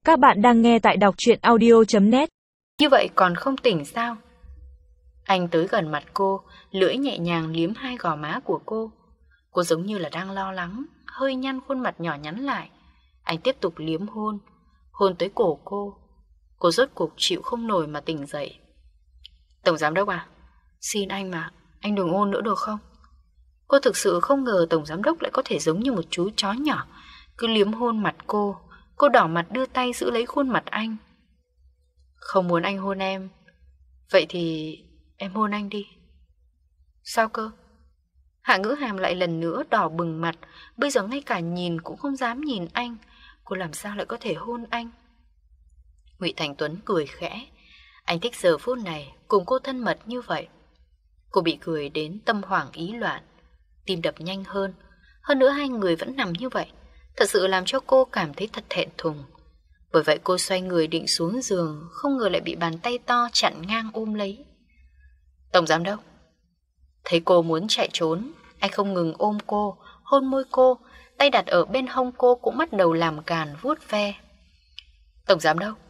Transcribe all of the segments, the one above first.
Các bạn đang nghe tại đọc truyện audio.net. Như vậy còn không tỉnh sao? Anh tới gần mặt cô, lưỡi nhẹ nhàng liếm hai gò má của cô. Cô giống như là đang lo lắng, hơi nhăn khuôn mặt nhỏ nhắn lại. Anh tiếp tục liếm hôn, hôn tới cổ cô. Cô rốt cuộc chịu không nổi mà tỉnh dậy. Tổng giám đốc à, xin anh mà, anh đừng hôn nữa được không? Cô thực sự không ngờ tổng giám đốc lại có thể giống như một chú chó nhỏ, cứ liếm hôn mặt cô. Cô đỏ mặt đưa tay giữ lấy khuôn mặt anh. Không muốn anh hôn em, vậy thì em hôn anh đi. Sao cơ? Hạ Ngữ Hàm lại lần nữa đỏ bừng mặt. Bây giờ ngay cả nhìn cũng không dám nhìn anh. Cô làm sao lại có thể hôn anh? Ngụy Thành Tuấn cười khẽ. Anh thích giờ phút này cùng cô thân mật như vậy. Cô bị cười đến tâm hoảng ý loạn, tim đập nhanh hơn. Hơn nữa hai người vẫn nằm như vậy, thật sự làm cho cô cảm thấy thật thẹn thùng. Bởi vậy cô xoay người định xuống giường, không ngờ lại bị bàn tay to chặn ngang ôm lấy. Tổng giám đốc. Thấy cô muốn chạy trốn, anh không ngừng ôm cô, hôn môi cô, tay đặt ở bên hông cô cũng bắt đầu làm càn vuốt ve. Tổng giám đốc.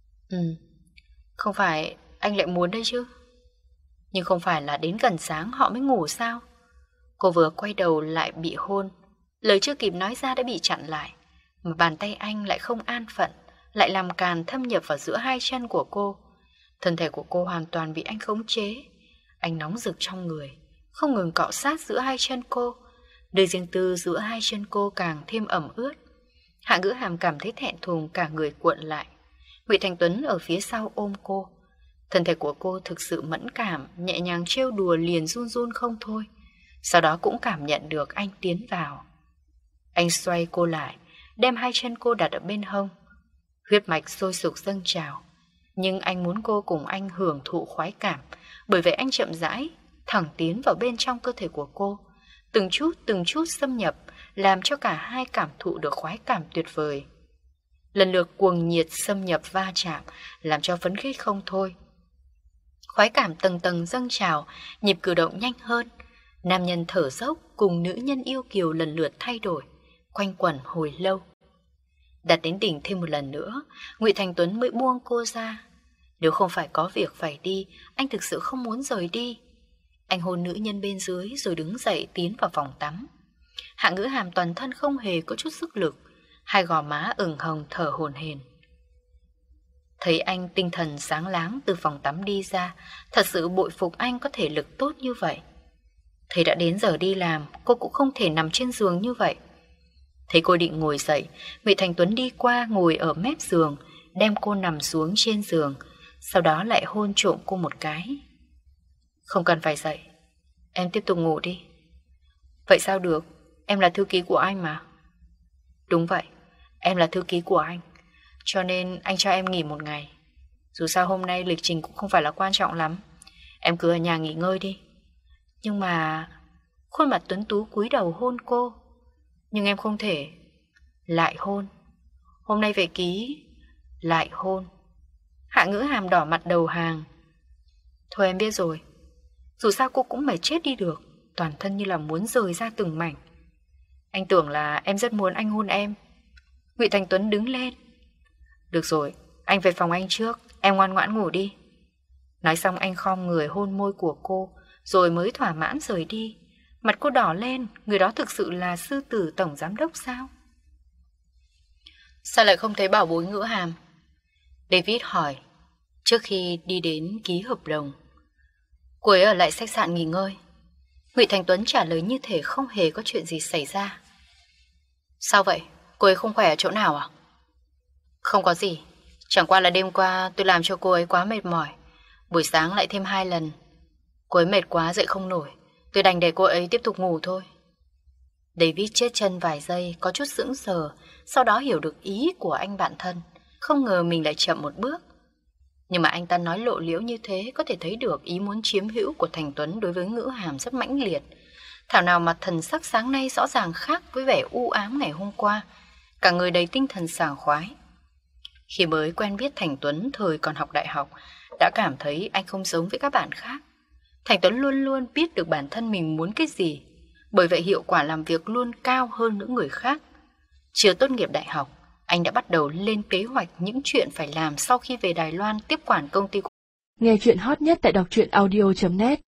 Không phải anh lại muốn đây chứ? Nhưng không phải là đến gần sáng họ mới ngủ sao? Cô vừa quay đầu lại bị hôn. Lời chưa kịp nói ra đã bị chặn lại. Mà bàn tay anh lại không an phận, lại làm càn thâm nhập vào giữa hai chân của cô. Thân thể của cô hoàn toàn bị anh khống chế. Anh nóng rực trong người, không ngừng cọ sát giữa hai chân cô. Nơi riêng tư giữa hai chân cô càng thêm ẩm ướt. Hạ Ngữ Hàm cảm thấy thẹn thùng, cả người cuộn lại. Ngụy Thành Tuấn ở phía sau ôm cô. Thân thể của cô thực sự mẫn cảm, nhẹ nhàng trêu đùa liền run run không thôi. Sau đó cũng cảm nhận được anh tiến vào. Anh xoay cô lại, đem hai chân cô đặt ở bên hông. Huyết mạch sôi sục dâng trào. Nhưng anh muốn cô cùng anh hưởng thụ khoái cảm. Bởi vậy anh chậm rãi, thẳng tiến vào bên trong cơ thể của cô. Từng chút xâm nhập, làm cho cả hai cảm thụ được khoái cảm tuyệt vời. Lần lượt cuồng nhiệt xâm nhập va chạm, làm cho phấn khích không thôi. Khoái cảm tầng tầng dâng trào, nhịp cử động nhanh hơn. Nam nhân thở dốc cùng nữ nhân yêu kiều lần lượt thay đổi, quanh quẩn hồi lâu. Đạt đến đỉnh thêm một lần nữa, Ngụy Thành Tuấn mới buông cô ra. Nếu không phải có việc phải đi, anh thực sự không muốn rời đi. Anh hôn nữ nhân bên dưới rồi đứng dậy tiến vào phòng tắm. Hạ Ngữ Hàm toàn thân không hề có chút sức lực, hai gò má ửng hồng thở hổn hển. Thấy anh tinh thần sáng láng từ phòng tắm đi ra, thật sự bội phục anh có thể lực tốt như vậy. Thấy đã đến giờ đi làm, cô cũng không thể nằm trên giường như vậy. Thấy cô định ngồi dậy, Ngụy Thành Tuấn đi qua ngồi ở mép giường, đem cô nằm xuống trên giường, sau đó lại hôn trộm cô một cái. Không cần phải dậy, em tiếp tục ngủ đi. Vậy sao được, em là thư ký của anh mà. Đúng vậy, em là thư ký của anh, cho nên anh cho em nghỉ một ngày. Dù sao hôm nay lịch trình cũng không phải là quan trọng lắm, em cứ ở nhà nghỉ ngơi đi. Nhưng mà... Khuôn mặt tuấn tú cúi đầu hôn cô. Nhưng em không thể. Lại hôn. Hôm nay về ký. Lại hôn. Hạ Ngữ Hàm đỏ mặt đầu hàng. Thôi em biết rồi. Dù sao cô cũng mệt chết đi được, toàn thân như là muốn rời ra từng mảnh. Anh tưởng là em rất muốn anh hôn em. Ngụy Thành Tuấn đứng lên. Được rồi, anh về phòng anh trước, em ngoan ngoãn ngủ đi. Nói xong anh khom người hôn môi của cô, rồi mới thỏa mãn rời đi. Mặt cô đỏ lên, người đó thực sự là sư tử tổng giám đốc sao? Sao lại không thấy bảo bối Ngữ Hàm? David hỏi, trước khi đi đến ký hợp đồng. Cô ấy ở lại khách sạn nghỉ ngơi. Ngụy Thành Tuấn trả lời như thể không hề có chuyện gì xảy ra. Sao vậy? Cô ấy không khỏe ở chỗ nào à? Không có gì, chẳng qua là đêm qua tôi làm cho cô ấy quá mệt mỏi. Buổi sáng lại thêm 2 lần. Cô ấy mệt quá dậy không nổi, tôi đành để cô ấy tiếp tục ngủ thôi. David chết chân vài giây, có chút sững sờ, sau đó hiểu được ý của anh bạn thân. Không ngờ mình lại chậm một bước. Nhưng mà anh ta nói lộ liễu như thế, có thể thấy được ý muốn chiếm hữu của Thành Tuấn đối với Ngữ Hàm rất mãnh liệt. Thảo nào mà thần sắc sáng nay rõ ràng khác với vẻ u ám ngày hôm qua. Cả người đầy tinh thần sảng khoái. Khi mới quen biết Thành Tuấn thời còn học đại học, đã cảm thấy anh không giống với các bạn khác. Thành Tuấn luôn luôn biết được bản thân mình muốn cái gì, bởi vậy hiệu quả làm việc luôn cao hơn những người khác. Chưa tốt nghiệp đại học, Anh đã bắt đầu lên kế hoạch những chuyện phải làm sau khi về Đài Loan tiếp quản công ty. Nghe chuyện hot nhất tại đọc truyện audio.net